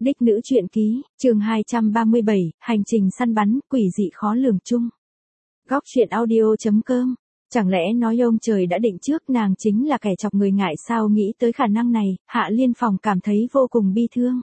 Đích nữ truyện ký, chương 237, hành trình săn bắn, quỷ dị khó lường chung. Góc truyện audio.com. Chẳng lẽ nói ông trời đã định trước nàng chính là kẻ chọc người ngại sao? Nghĩ tới khả năng này, Hạ Liên Phòng cảm thấy vô cùng bi thương.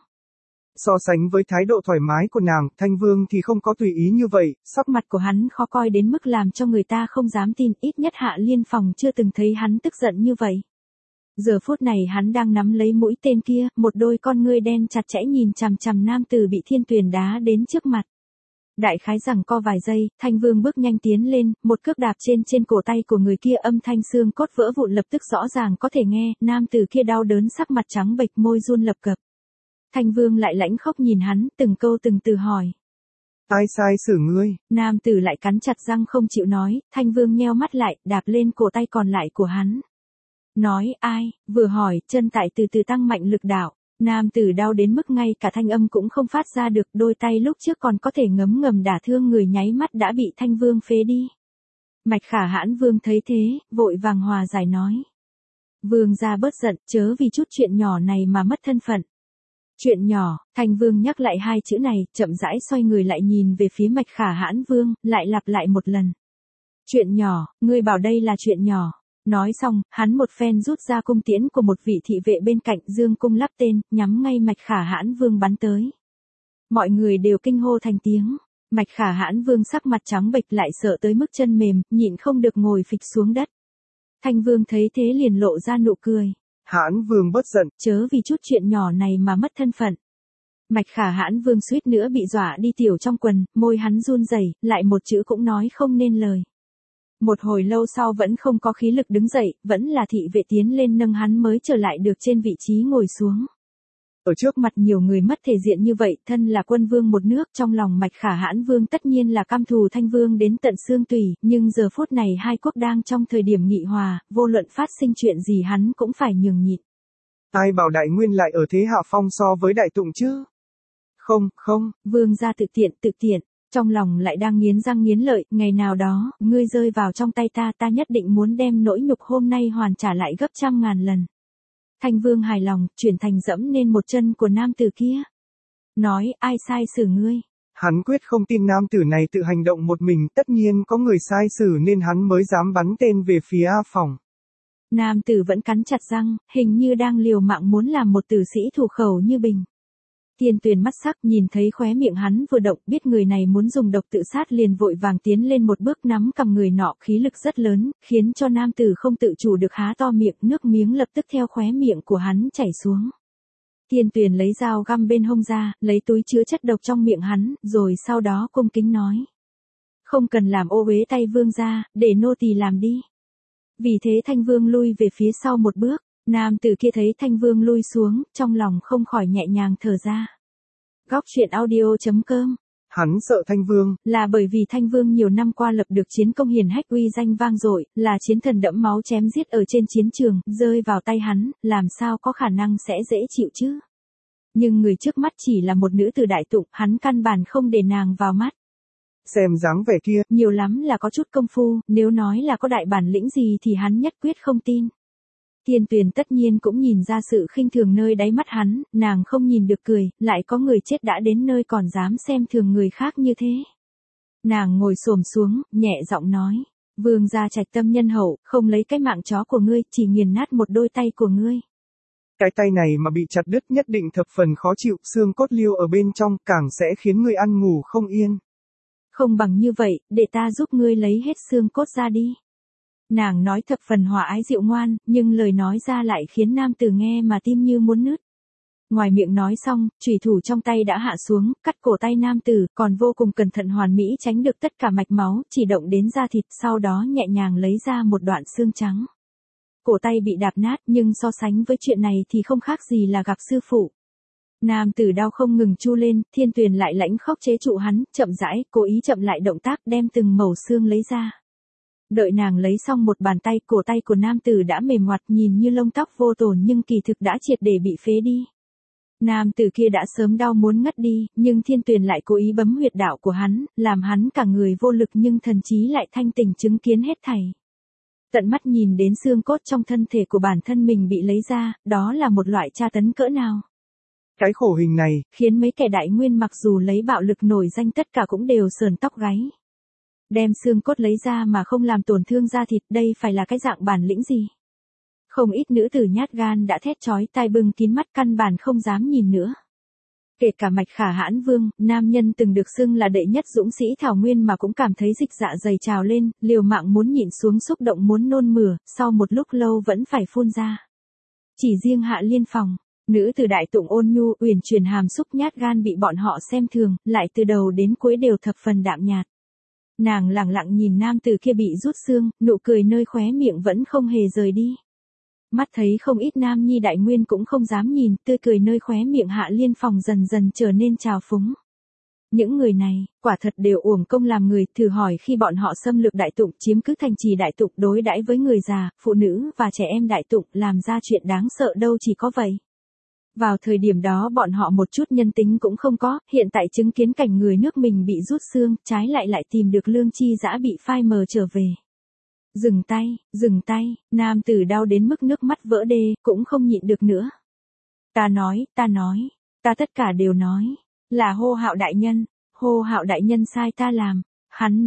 So sánh với thái độ thoải mái của nàng, Thanh Vương thì không có tùy ý như vậy. Sắc mặt của hắn khó coi đến mức làm cho người ta không dám tin, ít nhất Hạ Liên Phòng chưa từng thấy hắn tức giận như vậy. Giờ phút này hắn đang nắm lấy mũi tên kia, một đôi con ngươi đen chặt chẽ nhìn chằm chằm nam tử bị Thiên Tuyền đá đến trước mặt. Đại khái rằng co vài giây, Thanh Vương bước nhanh tiến lên, một cước đạp trên cổ tay của người kia, âm thanh xương cốt vỡ vụn lập tức rõ ràng có thể nghe, nam tử kia đau đớn sắc mặt trắng bệch, môi run lập cập. Thanh Vương lại lãnh khốc nhìn hắn, từng câu từng từ hỏi. Ai sai xử ngươi? Nam tử lại cắn chặt răng không chịu nói, Thanh Vương nheo mắt lại, đạp lên cổ tay còn lại của hắn. Nói ai, vừa hỏi, chân tại từ từ tăng mạnh lực đạo. Nam tử đau đến mức ngay cả thanh âm cũng không phát ra được, đôi tay lúc trước còn có thể ngấm ngầm đả thương người nháy mắt đã bị Thanh Vương phế đi. Mạch Khả Hãn Vương thấy thế, vội vàng hòa giải nói. Vương gia bớt giận, chớ vì chút chuyện nhỏ này mà mất thân phận. Chuyện nhỏ, Thanh Vương nhắc lại hai chữ này, chậm rãi xoay người lại nhìn về phía Mạch Khả Hãn Vương, lại lặp lại một lần. Chuyện nhỏ, ngươi bảo đây là chuyện nhỏ. Nói xong, hắn một phen rút ra cung tiễn của một vị thị vệ bên cạnh, dương cung lắp tên, nhắm ngay Mạch Khả Hãn Vương bắn tới. Mọi người đều kinh hô thành tiếng. Mạch Khả Hãn Vương sắc mặt trắng bệch, lại sợ tới mức chân mềm, nhịn không được ngồi phịch xuống đất. Thanh Vương thấy thế liền lộ ra nụ cười. Hãn Vương bớt giận, chớ vì chút chuyện nhỏ này mà mất thân phận. Mạch Khả Hãn Vương suýt nữa bị dọa đi tiểu trong quần, môi hắn run rẩy, lại một chữ cũng nói không nên lời. Một hồi lâu sau vẫn không có khí lực đứng dậy, vẫn là thị vệ tiến lên nâng hắn mới trở lại được trên vị trí ngồi xuống. Ở trước mặt nhiều người mất thể diện như vậy, thân là quân vương một nước, trong lòng Mạch Khả Hãn Vương tất nhiên là căm thù Thanh Vương đến tận xương tủy, nhưng giờ phút này hai quốc đang trong thời điểm nghị hòa, vô luận phát sinh chuyện gì hắn cũng phải nhường nhịn. Ai bảo Đại Nguyên lại ở thế hạ phong so với Đại Tụng chứ? Không, Vương gia tự tiện. Trong lòng lại đang nghiến răng nghiến lợi, ngày nào đó, ngươi rơi vào trong tay ta nhất định muốn đem nỗi nhục hôm nay hoàn trả lại gấp trăm ngàn lần. Thanh Vương hài lòng, chuyển thành dẫm nên một chân của nam tử kia. Nói, ai sai xử ngươi? Hắn quyết không tin nam tử này tự hành động một mình, tất nhiên có người sai xử nên hắn mới dám bắn tên về phía A Phòng. Nam tử vẫn cắn chặt răng, hình như đang liều mạng muốn làm một tử sĩ thủ khẩu như bình. Thiên Tuyền mắt sắc nhìn thấy khóe miệng hắn vừa động, biết người này muốn dùng độc tự sát, liền vội vàng tiến lên một bước nắm cầm người nọ, khí lực rất lớn, khiến cho nam tử không tự chủ được há to miệng, nước miếng lập tức theo khóe miệng của hắn chảy xuống. Thiên Tuyền lấy dao găm bên hông ra, lấy túi chứa chất độc trong miệng hắn, rồi sau đó cung kính nói. Không cần làm ô uế tay vương gia, để nô tỳ làm đi. Vì thế Thanh Vương lui về phía sau một bước. Nam tử kia thấy Thanh Vương lui xuống, trong lòng không khỏi nhẹ nhàng thở ra. Góc truyện audio.com. Hắn sợ Thanh Vương, là bởi vì Thanh Vương nhiều năm qua lập được chiến công hiển hách, uy danh vang dội, là chiến thần đẫm máu chém giết ở trên chiến trường, rơi vào tay hắn, làm sao có khả năng sẽ dễ chịu chứ? Nhưng người trước mắt chỉ là một nữ tử Đại Tụng, hắn căn bản không để nàng vào mắt. Xem dáng vẻ kia, nhiều lắm là có chút công phu, nếu nói là có đại bản lĩnh gì thì hắn nhất quyết không tin. Thiên Tuyền tất nhiên cũng nhìn ra sự khinh thường nơi đáy mắt hắn, nàng không nhìn được cười, lại có người chết đã đến nơi còn dám xem thường người khác như thế. Nàng ngồi xổm xuống, nhẹ giọng nói, vương gia trạch tâm nhân hậu, không lấy cái mạng chó của ngươi, chỉ nghiền nát một đôi tay của ngươi. Cái tay này mà bị chặt đứt nhất định thập phần khó chịu, xương cốt liêu ở bên trong, càng sẽ khiến ngươi ăn ngủ không yên. Không bằng như vậy, để ta giúp ngươi lấy hết xương cốt ra đi. Nàng nói thập phần hòa ái dịu ngoan, nhưng lời nói ra lại khiến nam tử nghe mà tim như muốn nứt. Ngoài miệng nói xong, chủy thủ trong tay đã hạ xuống, cắt cổ tay nam tử, còn vô cùng cẩn thận hoàn mỹ tránh được tất cả mạch máu, chỉ động đến da thịt, sau đó nhẹ nhàng lấy ra một đoạn xương trắng. Cổ tay bị đạp nát, nhưng so sánh với chuyện này thì không khác gì là gặp sư phụ. Nam tử đau không ngừng chu lên, Thiên Tuyền lại lãnh khốc chế trụ hắn, chậm rãi, cố ý chậm lại động tác, đem từng mẩu xương lấy ra. Đợi nàng lấy xong một bàn tay, cổ tay của nam tử đã mềm ngoặt, nhìn như lông tóc vô tổn nhưng kỳ thực đã triệt để bị phế đi. Nam tử kia đã sớm đau muốn ngất đi, nhưng Thiên Tuyền lại cố ý bấm huyệt đạo của hắn, làm hắn cả người vô lực nhưng thần trí lại thanh tỉnh chứng kiến hết thảy. Tận mắt nhìn đến xương cốt trong thân thể của bản thân mình bị lấy ra, đó là một loại tra tấn cỡ nào. Cái khổ hình này, khiến mấy kẻ Đại Nguyên mặc dù lấy bạo lực nổi danh tất cả cũng đều sờn tóc gáy. Đem xương cốt lấy ra mà không làm tổn thương da thịt, đây phải là cái dạng bản lĩnh gì? Không ít nữ tử nhát gan đã thét chói tai bưng kín mắt căn bản không dám nhìn nữa. Kể cả Mạch Khả Hãn Vương, nam nhân từng được xưng là đệ nhất dũng sĩ Thảo Nguyên mà cũng cảm thấy dịch dạ dày trào lên, liều mạng muốn nhịn xuống xúc động muốn nôn mửa, sau một lúc lâu vẫn phải phun ra. Chỉ riêng Hạ Liên Phòng, nữ tử đại tụng ôn nhu, uyển chuyển hàm xúc nhát gan bị bọn họ xem thường, lại từ đầu đến cuối đều thập phần đạm nhạt. Nàng lặng lặng nhìn nam tử kia bị rút xương, nụ cười nơi khóe miệng vẫn không hề rời đi. Mắt thấy không ít nam nhi Đại Nguyên cũng không dám nhìn, tươi cười nơi khóe miệng Hạ Liên Phòng dần dần trở nên trào phúng. Những người này, quả thật đều uổng công làm người, thử hỏi khi bọn họ xâm lược Đại Tụng, chiếm cứ thành trì Đại Tụng, đối đãi với người già, phụ nữ và trẻ em Đại Tụng, làm ra chuyện đáng sợ đâu chỉ có vậy. Vào thời điểm đó bọn họ một chút nhân tính cũng không có, hiện tại chứng kiến cảnh người nước mình bị rút xương, trái lại tìm được lương chi dã bị phai mờ trở về. Dừng tay, nam tử đau đến mức nước mắt vỡ đê, cũng không nhịn được nữa. Ta nói, ta tất cả đều nói, là Hô Hạo đại nhân sai ta làm, hắn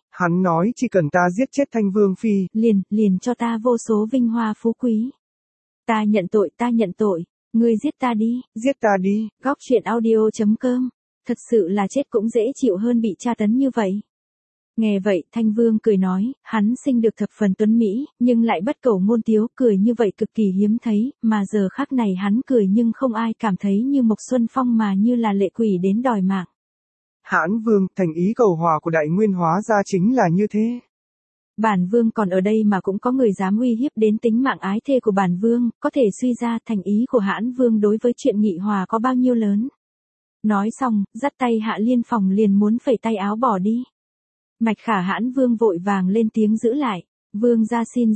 nói chỉ cần ta giết chết Thanh Vương Phi, liền cho ta vô số vinh hoa phú quý. Ta nhận tội, ngươi giết ta đi. Góc truyện audio.com, thật sự là chết cũng dễ chịu hơn bị tra tấn như vậy. Nghe vậy, Thanh Vương cười nói, hắn sinh được thập phần tuấn mỹ, nhưng lại bất cầu ngôn tiếu, cười như vậy cực kỳ hiếm thấy, mà giờ khắc này hắn cười nhưng không ai cảm thấy như Mộc Xuân Phong mà như là lệ quỷ đến đòi mạng. Hãn Vương, thành ý cầu hòa của Đại Nguyên hóa ra chính là như thế. Bản Vương còn ở đây mà cũng có người dám uy hiếp đến tính mạng ái thê của bản Vương, có thể suy ra thành ý của Hãn Vương đối với chuyện nghị hòa có bao nhiêu lớn. Nói xong, dắt tay Hạ Liên Phòng liền muốn phẩy tay áo bỏ đi. Mạch Khả Hãn Vương vội vàng lên tiếng giữ lại, Vương gia xin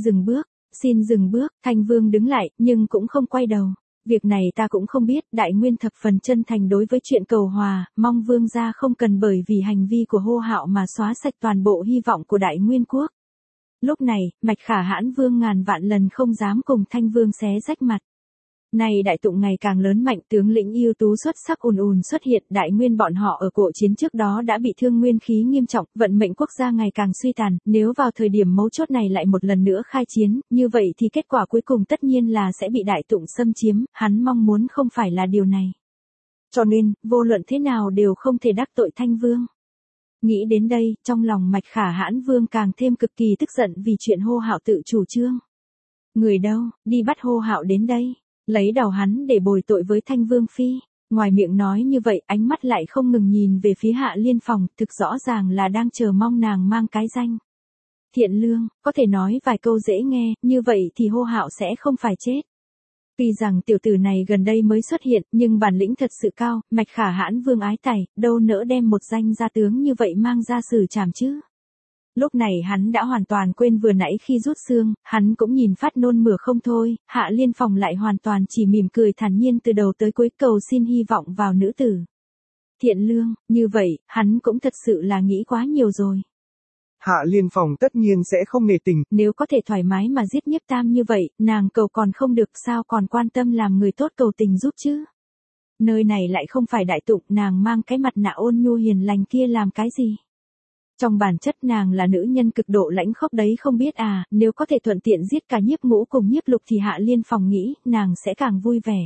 dừng bước, Thanh Vương đứng lại, nhưng cũng không quay đầu. Việc này ta cũng không biết, Đại Nguyên thập phần chân thành đối với chuyện cầu hòa, mong Vương gia không cần bởi vì hành vi của Hô Hạo mà xóa sạch toàn bộ hy vọng của Đại Nguyên quốc. Lúc này, Mạch Khả Hãn Vương ngàn vạn lần không dám cùng Thanh Vương xé rách mặt. Này Đại Tụng ngày càng lớn mạnh, tướng lĩnh ưu tú xuất sắc ùn xuất hiện, Đại Nguyên bọn họ ở cuộc chiến trước đó đã bị thương nguyên khí nghiêm trọng, vận mệnh quốc gia ngày càng suy tàn, nếu vào thời điểm mấu chốt này lại một lần nữa khai chiến, như vậy thì kết quả cuối cùng tất nhiên là sẽ bị Đại Tụng xâm chiếm, hắn mong muốn không phải là điều này. Cho nên, vô luận thế nào đều không thể đắc tội Thanh Vương. Nghĩ đến đây, trong lòng Mạch Khả Hãn Vương càng thêm cực kỳ tức giận vì chuyện Hô Hạo tự chủ trương. Người đâu, đi bắt Hô Hạo đến đây. Lấy đầu hắn để bồi tội với Thanh Vương Phi. Ngoài miệng nói như vậy, ánh mắt lại không ngừng nhìn về phía Hạ Liên Phòng, thực rõ ràng là đang chờ mong nàng mang cái danh Thiện Lương, có thể nói vài câu dễ nghe, như vậy thì Hô Hạo sẽ không phải chết. Tuy rằng tiểu tử này gần đây mới xuất hiện, nhưng bản lĩnh thật sự cao, Mạch Khả Hãn Vương ái tài, đâu nỡ đem một danh gia tướng như vậy mang ra xử trảm chứ. Lúc này hắn đã hoàn toàn quên vừa nãy khi rút xương, hắn cũng nhìn phát nôn mửa không thôi, Hạ Liên Phòng lại hoàn toàn chỉ mỉm cười thản nhiên từ đầu tới cuối cầu xin hy vọng vào nữ tử. Thiện Lương, như vậy, hắn cũng thật sự là nghĩ quá nhiều rồi. Hạ Liên Phòng tất nhiên sẽ không nề tình. Nếu có thể thoải mái mà giết Nhiếp Tam như vậy, nàng cầu còn không được sao còn quan tâm làm người tốt cầu tình giúp chứ. Nơi này lại không phải Đại Tụng, nàng mang cái mặt nạ ôn nhu hiền lành kia làm cái gì. Trong bản chất nàng là nữ nhân cực độ lãnh khốc đấy không biết à, nếu có thể thuận tiện giết cả Nhiếp Ngũ cùng Nhiếp Lục thì Hạ Liên Phòng nghĩ, nàng sẽ càng vui vẻ.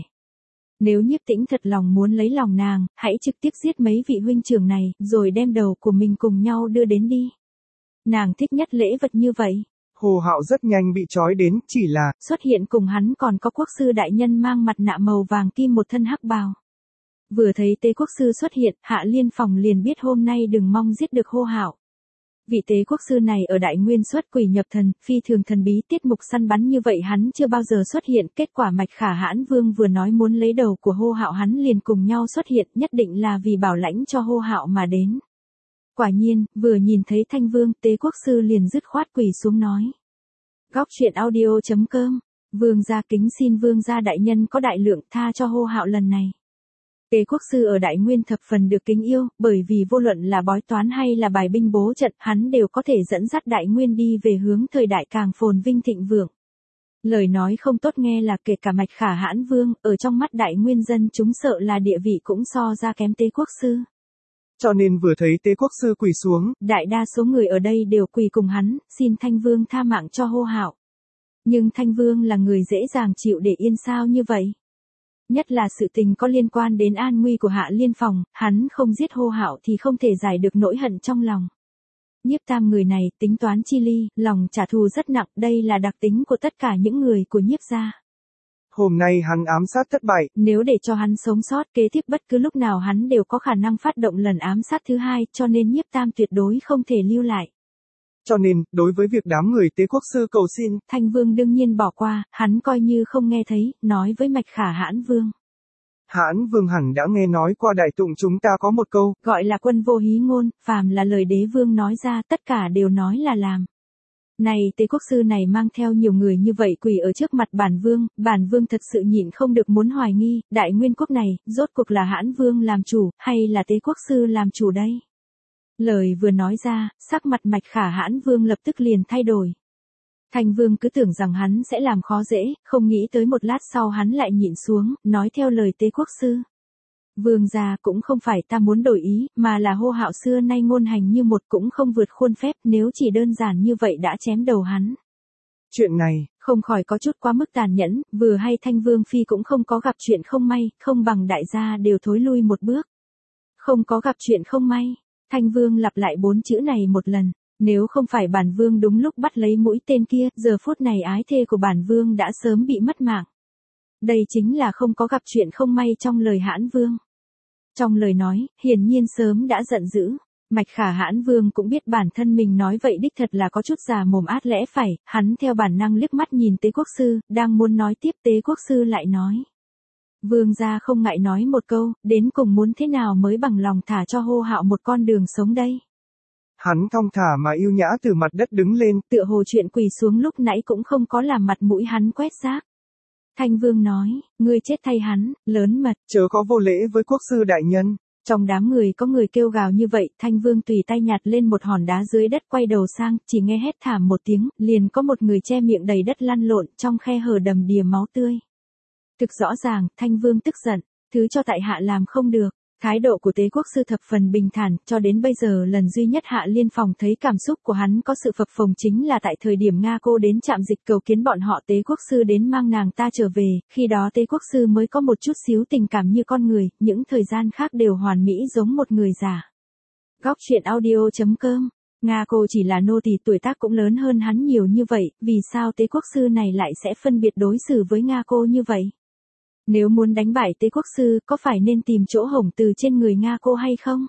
Nếu Nhiếp Tĩnh thật lòng muốn lấy lòng nàng, hãy trực tiếp giết mấy vị huynh trưởng này, rồi đem đầu của mình cùng nhau đưa đến đi. Nàng thích nhất lễ vật như vậy. Hồ Hạo rất nhanh bị trói đến, chỉ là xuất hiện cùng hắn còn có quốc sư đại nhân mang mặt nạ màu vàng kim một thân hắc bào. Vừa thấy Tế quốc sư xuất hiện, Hạ Liên Phòng liền biết hôm nay đừng mong giết được Hô Hạo. Vị Tế quốc sư này ở Đại Nguyên xuất quỷ nhập thần, phi thường thần bí, tiết mục săn bắn như vậy hắn chưa bao giờ xuất hiện, kết quả Mạch Khả Hãn Vương vừa nói muốn lấy đầu của Hô Hạo hắn liền cùng nhau xuất hiện, nhất định là vì bảo lãnh cho Hô Hạo mà đến. Quả nhiên, vừa nhìn thấy Thanh Vương, Tế quốc sư liền dứt khoát quỳ xuống nói. Góc truyện audio.com, Vương gia kính xin Vương gia đại nhân có đại lượng tha cho Hô Hạo lần này. Tế quốc sư ở Đại Nguyên thập phần được kính yêu, bởi vì vô luận là bói toán hay là bài binh bố trận, hắn đều có thể dẫn dắt Đại Nguyên đi về hướng thời đại càng phồn vinh thịnh vượng. Lời nói không tốt nghe là kể cả Mạch Khả Hãn Vương, ở trong mắt đại nguyên dân chúng sợ là địa vị cũng so ra kém Tế Quốc Sư. Cho nên vừa thấy Tế Quốc Sư quỳ xuống, đại đa số người ở đây đều quỳ cùng hắn, xin Thanh Vương tha mạng cho Hô Hạo. Nhưng Thanh Vương là người dễ dàng chịu để yên sao như vậy? Nhất là sự tình có liên quan đến an nguy của Hạ Liên Phòng, hắn không giết Hô Hạo thì không thể giải được nỗi hận trong lòng. Nhiếp Tam người này tính toán chi ly, lòng trả thù rất nặng, đây là đặc tính của tất cả những người của Nhiếp gia. Hôm nay hắn ám sát thất bại. Nếu để cho hắn sống sót, kế tiếp bất cứ lúc nào hắn đều có khả năng phát động lần ám sát thứ hai, cho nên Nhiếp Tam tuyệt đối không thể lưu lại. Cho nên, đối với việc đám người Tế Quốc Sư cầu xin, Thanh Vương đương nhiên bỏ qua, hắn coi như không nghe thấy, nói với Mạch Khả Hãn Vương. Hãn Vương hẳn đã nghe nói qua đại tụng chúng ta có một câu, gọi là quân vô hí ngôn, phàm là lời đế vương nói ra, tất cả đều nói là làm. Này Tế Quốc Sư này mang theo nhiều người như vậy quỳ ở trước mặt bản vương thật sự nhịn không được muốn hoài nghi, đại nguyên quốc này, rốt cuộc là Hãn Vương làm chủ, hay là Tế Quốc Sư làm chủ đây? Lời vừa nói ra, sắc mặt Mạch Khả Hãn Vương lập tức liền thay đổi. Thanh Vương cứ tưởng rằng hắn sẽ làm khó dễ, không nghĩ tới một lát sau hắn lại nhịn xuống, nói theo lời Tế Quốc Sư. Vương gia cũng không phải ta muốn đổi ý, mà là Hô Hạo xưa nay ngôn hành như một cũng không vượt khuôn phép, nếu chỉ đơn giản như vậy đã chém đầu hắn. Chuyện này, không khỏi có chút quá mức tàn nhẫn, vừa hay Thanh Vương Phi cũng không có gặp chuyện không may, không bằng đại gia đều thối lui một bước. Không có gặp chuyện không may, Thanh Vương lặp lại 4 chữ này một lần. Nếu không phải bản vương đúng lúc bắt lấy mũi tên kia, giờ phút này ái thê của bản vương đã sớm bị mất mạng. Đây chính là không có gặp chuyện không may trong lời Hãn Vương. Trong lời nói, hiển nhiên sớm đã giận dữ. Mạch Khả Hãn Vương cũng biết bản thân mình nói vậy đích thật là có chút già mồm át lẽ phải, hắn theo bản năng liếc mắt nhìn Tế Quốc Sư, đang muốn nói tiếp Tế Quốc Sư lại nói. Vương gia không ngại nói một câu, đến cùng muốn thế nào mới bằng lòng thả cho Hô Hạo một con đường sống đây. Hắn thong thả mà yêu nhã từ mặt đất đứng lên, tựa hồ chuyện quỳ xuống lúc nãy cũng không có làm mặt mũi hắn quét rác. Thanh Vương nói, ngươi chết thay hắn, lớn mật, chớ có vô lễ với quốc sư đại nhân. Trong đám người có người kêu gào như vậy, Thanh Vương tùy tay nhặt lên một hòn đá dưới đất quay đầu sang, chỉ nghe hét thảm một tiếng, liền có một người che miệng đầy đất lăn lộn, trong khe hở đầm đìa máu tươi. Thực rõ ràng, Thanh Vương tức giận, thứ cho tại hạ làm không được. Thái độ của Tế Quốc Sư thập phần bình thản, cho đến bây giờ lần duy nhất Hạ Liên Phòng thấy cảm xúc của hắn có sự phập phồng chính là tại thời điểm Nga Cô đến trạm dịch cầu kiến bọn họ Tế Quốc Sư đến mang nàng ta trở về, khi đó Tế Quốc Sư mới có một chút xíu tình cảm như con người, những thời gian khác đều hoàn mỹ giống một người già. Góc truyện audio.com. Nga Cô chỉ là nô tỳ, tuổi tác cũng lớn hơn hắn nhiều như vậy, vì sao Tế Quốc Sư này lại sẽ phân biệt đối xử với Nga Cô như vậy? Nếu muốn đánh bại Tế Quốc Sư, có phải nên tìm chỗ hổng từ trên người Nga Cô hay không?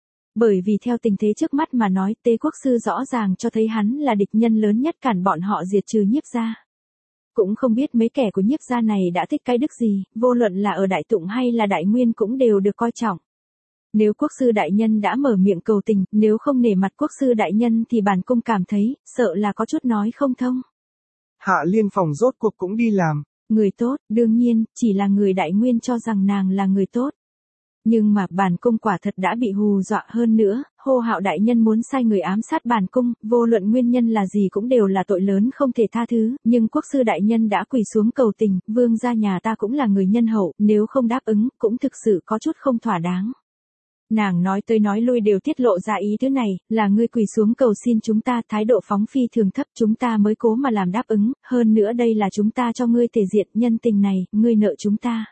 Bởi vì theo tình thế trước mắt mà nói, Tế Quốc Sư rõ ràng cho thấy hắn là địch nhân lớn nhất cản bọn họ diệt trừ Nhiếp gia. Cũng không biết mấy kẻ của Nhiếp gia này đã thích cái đức gì, vô luận là ở Đại Tụng hay là Đại Nguyên cũng đều được coi trọng. Nếu Quốc Sư đại nhân đã mở miệng cầu tình, nếu không nể mặt Quốc Sư đại nhân thì bản cung cảm thấy, sợ là có chút nói không thông. Hạ Liên Phòng rốt cuộc cũng đi làm. Người tốt, đương nhiên, chỉ là người Đại Nguyên cho rằng nàng là người tốt. Nhưng mà bản cung quả thật đã bị hù dọa hơn nữa, Hô Hạo đại nhân muốn sai người ám sát bản cung, vô luận nguyên nhân là gì cũng đều là tội lớn không thể tha thứ, nhưng Quốc Sư đại nhân đã quỳ xuống cầu tình, vương gia nhà ta cũng là người nhân hậu, nếu không đáp ứng, cũng thực sự có chút không thỏa đáng. Nàng nói tới nói lui đều tiết lộ ra ý thứ này, là ngươi quỳ xuống cầu xin chúng ta, thái độ phóng phi thường thấp, chúng ta mới cố mà làm đáp ứng, hơn nữa đây là chúng ta cho ngươi thể diện, nhân tình này, ngươi nợ chúng ta.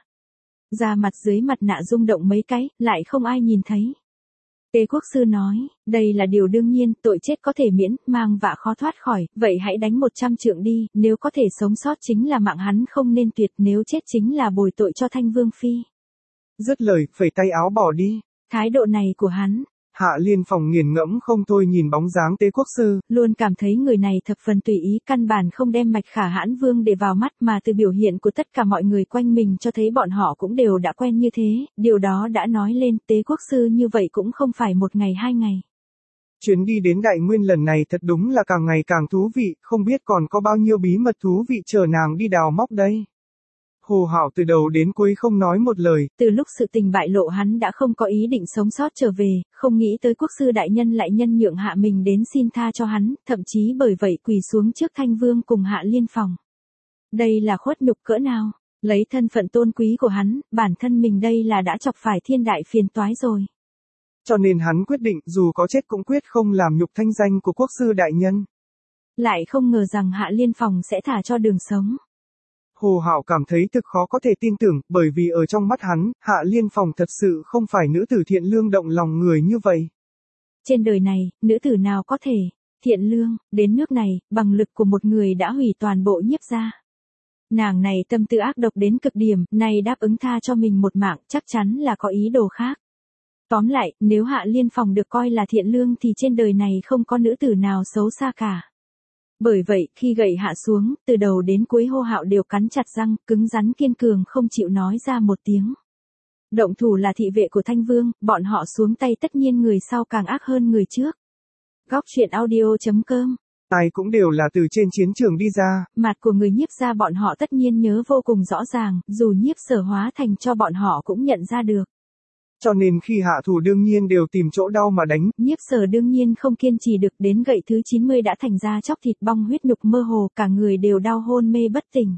Da mặt dưới mặt nạ rung động mấy cái, lại không ai nhìn thấy. Tế Quốc Sư nói, đây là điều đương nhiên, tội chết có thể miễn, mang vạ khó thoát khỏi, vậy hãy đánh 100 trượng đi, nếu có thể sống sót chính là mạng hắn không nên tuyệt, nếu chết chính là bồi tội cho Thanh Vương Phi. Dứt lời, phẩy tay áo bỏ đi. Thái độ này của hắn, Hạ Liên Phòng nghiền ngẫm không thôi nhìn bóng dáng Tế Quốc Sư, luôn cảm thấy người này thập phần tùy ý, căn bản không đem Mạch Khả Hãn Vương để vào mắt, mà từ biểu hiện của tất cả mọi người quanh mình cho thấy bọn họ cũng đều đã quen như thế, điều đó đã nói lên Tế Quốc Sư như vậy cũng không phải một ngày hai ngày. Chuyến đi đến Đại Nguyên lần này thật đúng là càng ngày càng thú vị, không biết còn có bao nhiêu bí mật thú vị chờ nàng đi đào móc đây. Hồ Hạo từ đầu đến cuối không nói một lời. Từ lúc sự tình bại lộ hắn đã không có ý định sống sót trở về, không nghĩ tới Quốc Sư đại nhân lại nhân nhượng hạ mình đến xin tha cho hắn, thậm chí bởi vậy quỳ xuống trước Thanh Vương cùng Hạ Liên Phòng. Đây là khuất nhục cỡ nào? Lấy thân phận tôn quý của hắn, bản thân mình đây là đã chọc phải thiên đại phiền toái rồi. Cho nên hắn quyết định dù có chết cũng quyết không làm nhục thanh danh của quốc sư đại nhân. Lại không ngờ rằng Hạ Liên Phòng sẽ thả cho đường sống. Hồ Hạo cảm thấy thực khó có thể tin tưởng, bởi vì ở trong mắt hắn, Hạ Liên Phòng thật sự không phải nữ tử thiện lương động lòng người như vậy. Trên đời này, nữ tử nào có thể thiện lương đến nước này, bằng lực của một người đã hủy toàn bộ Nhiếp gia. Nàng này tâm tư ác độc đến cực điểm, này đáp ứng tha cho mình một mạng, chắc chắn là có ý đồ khác. Tóm lại, nếu Hạ Liên Phòng được coi là thiện lương thì trên đời này không có nữ tử nào xấu xa cả. Bởi vậy, khi gậy hạ xuống, từ đầu đến cuối Hồ Hạo đều cắn chặt răng, cứng rắn kiên cường không chịu nói ra một tiếng. Động thủ là thị vệ của Thanh Vương, bọn họ xuống tay tất nhiên người sau càng ác hơn người trước. Góc truyện audio.com. Ai cũng đều là từ trên chiến trường đi ra. Mặt của người Nhiếp gia bọn họ tất nhiên nhớ vô cùng rõ ràng, dù Nhiếp Sở hóa thành cho bọn họ cũng nhận ra được. Cho nên khi hạ thủ đương nhiên đều tìm chỗ đau mà đánh. Nhiếp Sở đương nhiên không kiên trì được, đến gậy thứ 90 đã thành ra chóc thịt bong huyết nhục mơ hồ, cả người đều đau hôn mê bất tỉnh.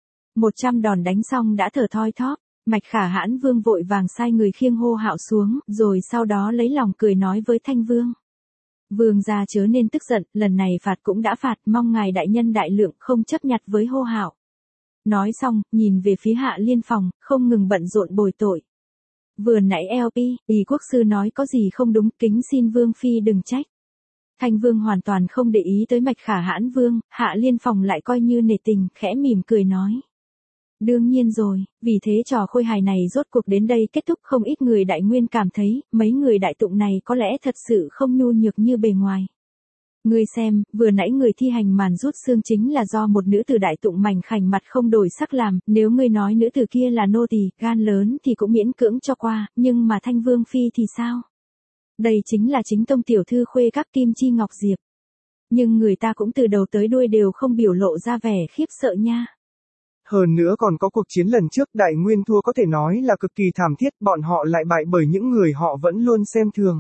100 đòn đánh xong đã thở thoi thóp. Mạch Khả Hãn Vương vội vàng sai người khiêng Hồ Hạo xuống, rồi sau đó lấy lòng cười nói với Thanh Vương. Vương gia chớ nên tức giận, lần này phạt cũng đã phạt, mong ngài đại nhân đại lượng không chấp nhặt với Hồ Hạo. Nói xong, nhìn về phía Hạ Liên Phòng, không ngừng bận rộn bồi tội. Vừa nãy LP, ý quốc sư nói có gì không đúng, kính xin Vương phi đừng trách. Thanh Vương hoàn toàn không để ý tới Mạch Khả Hãn Vương, Hạ Liên Phòng lại coi như nể tình, khẽ mỉm cười nói. Đương nhiên rồi, vì thế trò khôi hài này rốt cuộc đến đây kết thúc, không ít người đại nguyên cảm thấy, mấy người đại tụng này có lẽ thật sự không nhu nhược như bề ngoài. Ngươi xem, vừa nãy người thi hành màn rút xương chính là do một nữ tử đại tụng mảnh khảnh mặt không đổi sắc làm, nếu ngươi nói nữ tử kia là nô tỳ, gan lớn thì cũng miễn cưỡng cho qua, nhưng mà Thanh Vương phi thì sao? Đây chính là chính tông tiểu thư khuê các Kim Chi Ngọc Diệp. Nhưng người ta cũng từ đầu tới đuôi đều không biểu lộ ra vẻ khiếp sợ nha. Hơn nữa còn có cuộc chiến lần trước đại nguyên thua có thể nói là cực kỳ thảm thiết, bọn họ lại bại bởi những người họ vẫn luôn xem thường.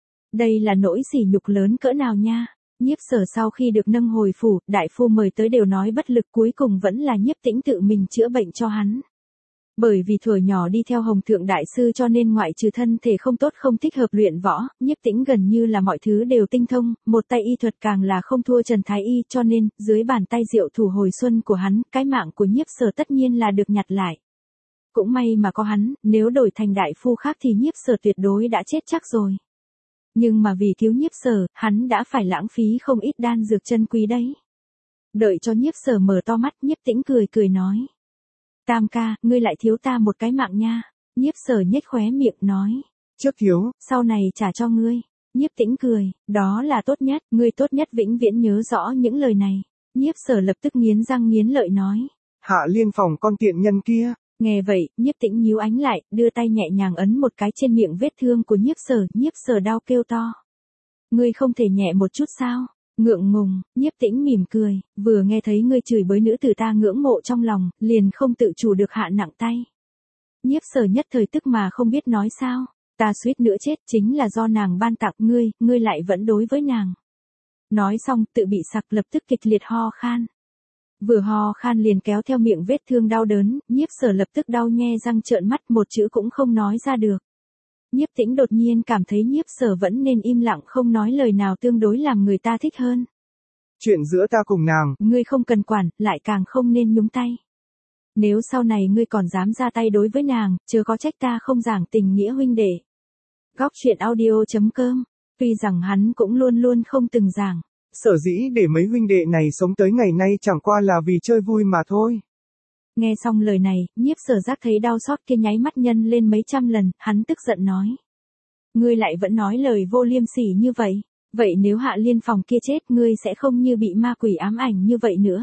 Đây là nỗi sỉ nhục lớn cỡ nào nha. Nhiếp Sở sau khi được nâng hồi phủ, đại phu mời tới đều nói bất lực, cuối cùng vẫn là Nhiếp Tĩnh tự mình chữa bệnh cho hắn. Bởi vì thuở nhỏ đi theo Hồng Thượng Đại Sư cho nên ngoại trừ thân thể không tốt không thích hợp luyện võ, Nhiếp Tĩnh gần như là mọi thứ đều tinh thông, một tay y thuật càng là không thua Trần Thái Y, cho nên, dưới bàn tay diệu thủ hồi xuân của hắn, cái mạng của Nhiếp Sở tất nhiên là được nhặt lại. Cũng may mà có hắn, nếu đổi thành đại phu khác thì Nhiếp Sở tuyệt đối đã chết chắc rồi. Nhưng mà vì cứu Nhiếp Sở, hắn đã phải lãng phí không ít đan dược chân quý đấy. Đợi cho Nhiếp Sở mở to mắt, Nhiếp Tĩnh cười cười nói. Tam ca, ngươi lại thiếu ta một cái mạng nha. Nhiếp Sở nhếch khóe miệng nói. Trước thiếu, sau này trả cho ngươi. Nhiếp Tĩnh cười, đó là tốt nhất, ngươi tốt nhất vĩnh viễn nhớ rõ những lời này. Nhiếp Sở lập tức nghiến răng nghiến lợi nói. Hạ Liên Phòng con tiện nhân kia. Nghe vậy, Nhiếp Tĩnh nhíu ánh lại, đưa tay nhẹ nhàng ấn một cái trên miệng vết thương của Nhiếp Sở đau kêu to. Ngươi không thể nhẹ một chút sao? Ngượng ngùng, Nhiếp Tĩnh mỉm cười, vừa nghe thấy ngươi chửi bới nữ tử ta ngưỡng mộ trong lòng, liền không tự chủ được hạ nặng tay. Nhiếp Sở nhất thời tức mà không biết nói sao, ta suýt nữa chết chính là do nàng ban tặng ngươi lại vẫn đối với nàng. Nói xong tự bị sặc lập tức kịch liệt ho khan. Vừa ho khan liền kéo theo miệng vết thương đau đớn, Nhiếp Sở lập tức đau nhe răng trợn mắt, một chữ cũng không nói ra được. Nhiếp Tĩnh đột nhiên cảm thấy Nhiếp Sở vẫn nên im lặng không nói lời nào tương đối làm người ta thích hơn. Chuyện giữa ta cùng nàng, ngươi không cần quản, lại càng không nên nhúng tay. Nếu sau này ngươi còn dám ra tay đối với nàng, chớ có trách ta không giảng tình nghĩa huynh đệ. Góc truyện audio.com, tuy rằng hắn cũng luôn luôn không từng giảng. Sở dĩ để mấy huynh đệ này sống tới ngày nay chẳng qua là vì chơi vui mà thôi. Nghe xong lời này, Nhiếp Sở giác thấy đau xót kia nháy mắt nhân lên mấy trăm lần, hắn tức giận nói. Ngươi lại vẫn nói lời vô liêm sỉ như vậy, vậy nếu Hạ Liên Phòng kia chết ngươi sẽ không như bị ma quỷ ám ảnh như vậy nữa.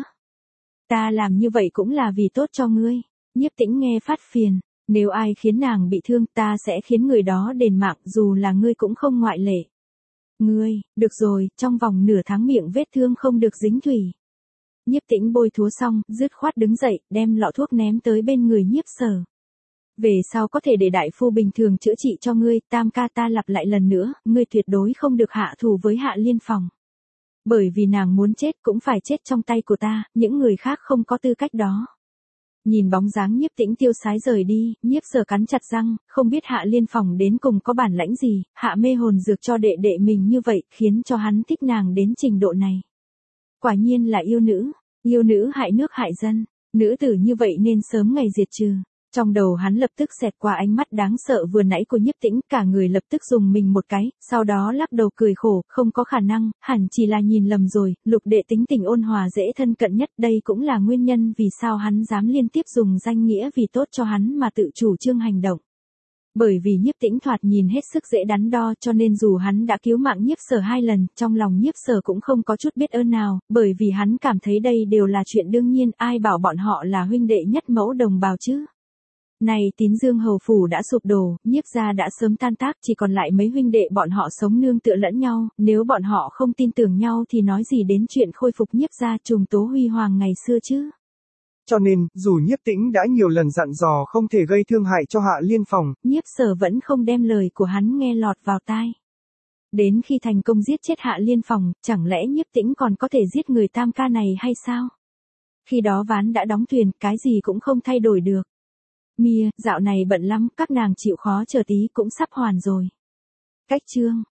Ta làm như vậy cũng là vì tốt cho ngươi. Nhiếp Tĩnh nghe phát phiền, nếu ai khiến nàng bị thương ta sẽ khiến người đó đền mạng, dù là ngươi cũng không ngoại lệ. Ngươi, được rồi, trong vòng nửa tháng miệng vết thương không được dính thủy. Nhiếp Tĩnh bôi thuốc xong, dứt khoát đứng dậy, đem lọ thuốc ném tới bên người Nhiếp Sở. Về sau có thể để đại phu bình thường chữa trị cho ngươi, tam ca ta lặp lại lần nữa, ngươi tuyệt đối không được hạ thủ với Hạ Liên Phòng. Bởi vì nàng muốn chết cũng phải chết trong tay của ta, những người khác không có tư cách đó. Nhìn bóng dáng Nhiếp Tĩnh tiêu sái rời đi, Nhiếp Sở cắn chặt răng, không biết Hạ Liên Phòng đến cùng có bản lãnh gì, hạ mê hồn dược cho đệ đệ mình như vậy, khiến cho hắn thích nàng đến trình độ này. Quả nhiên là yêu nữ hại nước hại dân, nữ tử như vậy nên sớm ngày diệt trừ. Trong đầu hắn lập tức xẹt qua ánh mắt đáng sợ vừa nãy của Nhiếp Tĩnh, cả người lập tức dùng mình một cái, sau đó lắc đầu cười khổ, không có khả năng, hẳn chỉ là nhìn lầm rồi, Lục đệ tính tình ôn hòa dễ thân cận nhất, đây cũng là nguyên nhân vì sao hắn dám liên tiếp dùng danh nghĩa vì tốt cho hắn mà tự chủ trương hành động. Bởi vì Nhiếp Tĩnh thoạt nhìn hết sức dễ đắn đo cho nên dù hắn đã cứu mạng Nhiếp Sở 2 lần, trong lòng Nhiếp Sở cũng không có chút biết ơn nào, bởi vì hắn cảm thấy đây đều là chuyện đương nhiên, ai bảo bọn họ là huynh đệ nhất mẫu đồng bào chứ. Này Tín Dương hầu phủ đã sụp đổ, Nhiếp gia đã sớm tan tác, chỉ còn lại mấy huynh đệ bọn họ sống nương tựa lẫn nhau, nếu bọn họ không tin tưởng nhau thì nói gì đến chuyện khôi phục Nhiếp gia trùng tố huy hoàng ngày xưa chứ. Cho nên, dù Nhiếp Tĩnh đã nhiều lần dặn dò không thể gây thương hại cho Hạ Liên Phòng, Nhiếp Sở vẫn không đem lời của hắn nghe lọt vào tai. Đến khi thành công giết chết Hạ Liên Phòng, chẳng lẽ Nhiếp Tĩnh còn có thể giết người tam ca này hay sao? Khi đó ván đã đóng thuyền, cái gì cũng không thay đổi được. Mia, dạo này bận lắm, các nàng chịu khó chờ tí cũng sắp hoàn rồi. Cách chương